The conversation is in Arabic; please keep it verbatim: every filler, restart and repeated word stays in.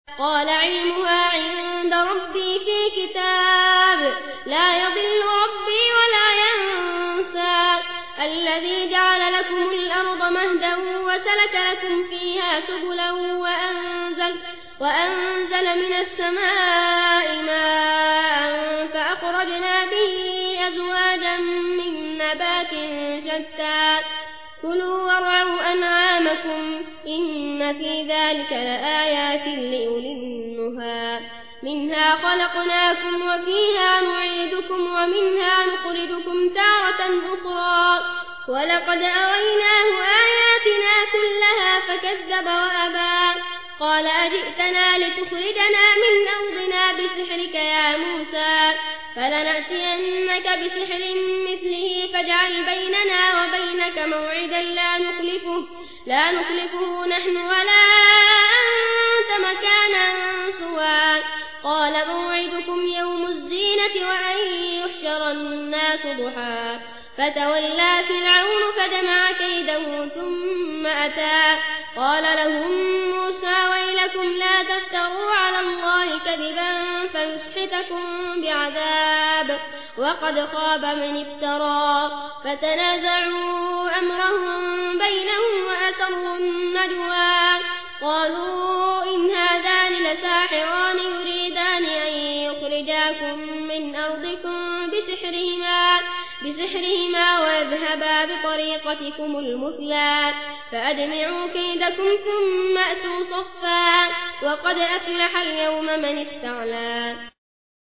قال علمها عند ربي في كتاب لا يضل ربي ولا ينسى الذي جعل لكم الأرض مهدا وسلك لكم فيها سبلا وأنزل, وأنزل من السماء ماء فأخرجنا به أزواجا من نبات شتى كلوا وارعوا أنعامكم إن في ذلك لآيات لأولي النهى منها خلقناكم وفيها نعيدكم ومنها نخرجكم تارة أخرى ولقد أريناه آياتنا كلها فكذب وأبى قال أجئتنا لتخرجنا من أرضنا بسحرك يا موسى فلنأتينك بسحر مثله فاجعل بيننا وبينك موعدا لا نخلفه, لا نخلفه نحن ولا أنت مكانا سوى قال موعدكم يوم الزينة وأن يحشر الناس ضحى فتولى فرعون فجمع كيده ثم أتى قال لهم موسى ويلكم لا تفتروا على الله كذبا فيسحتكم بعذاب وقد خاب من افترى فتنازعوا أمرهم بينهم وأسروا النجوى قالوا إن هذان لساحران يريدان أن يخرجاكم من أرضكم بسحرهما, بسحرهما ويذهبا بطريقتكم المثلى فأجمعوا كيدكم ثم أتوا صفا وقد أفلح اليوم من استعلى.